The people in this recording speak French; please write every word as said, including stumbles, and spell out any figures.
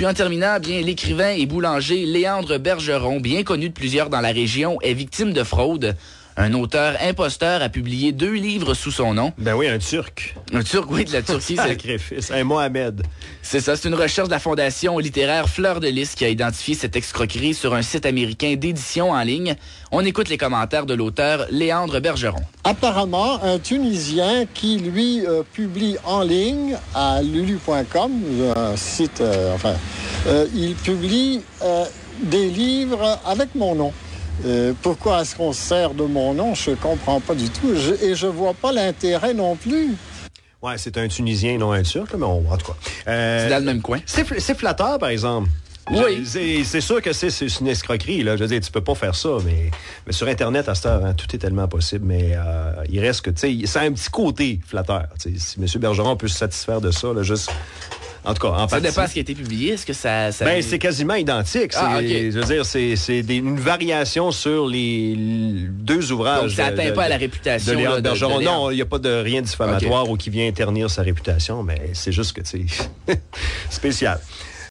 Puis en terminant, bien, l'écrivain et boulanger Léandre Bergeron, bien connu de plusieurs dans la région, est victime de fraude. Un auteur imposteur a publié deux livres sous son nom. Ben oui, un Turc. Un Turc, oui, de la Turquie. Sacrifice. Un Mohamed. C'est ça, c'est une recherche de la fondation littéraire Fleur de Lys qui a identifié cette escroquerie sur un site américain d'édition en ligne. On écoute les commentaires de l'auteur Léandre Bergeron. Apparemment, un Tunisien qui, lui, euh, publie en ligne à lulu point com, un site, euh, enfin, euh, il publie euh, des livres avec mon nom. Euh, pourquoi est-ce qu'on se sert de mon nom? Je comprends pas du tout. Je, et je vois pas l'intérêt non plus. Ouais, c'est un Tunisien, non un Turc, mais on, en tout cas. Euh, c'est dans le même coin. C'est, c'est flatteur, par exemple. Oui. C'est, c'est sûr que c'est, c'est une escroquerie, là. Je veux dire, tu peux pas faire ça, mais, mais sur Internet, à cette heure, hein, tout est tellement possible. Mais euh, il reste que, tu sais, c'est un petit côté flatteur. T'sais, si M. Bergeron peut se satisfaire de ça, là, juste... En tout cas, en ça partie. dépend ce qui a été publié. Est-ce que ça... ça... Ben, c'est quasiment identique. C'est, ah, okay. Je veux dire, c'est, c'est des, une variation sur les deux ouvrages. Donc, ça n'atteint de, pas de, la réputation de Léandre là, Bergeron. de, de non, il n'y a pas de rien diffamatoire okay. ou qui vient ternir sa réputation, mais c'est juste que, tu sais, spécial.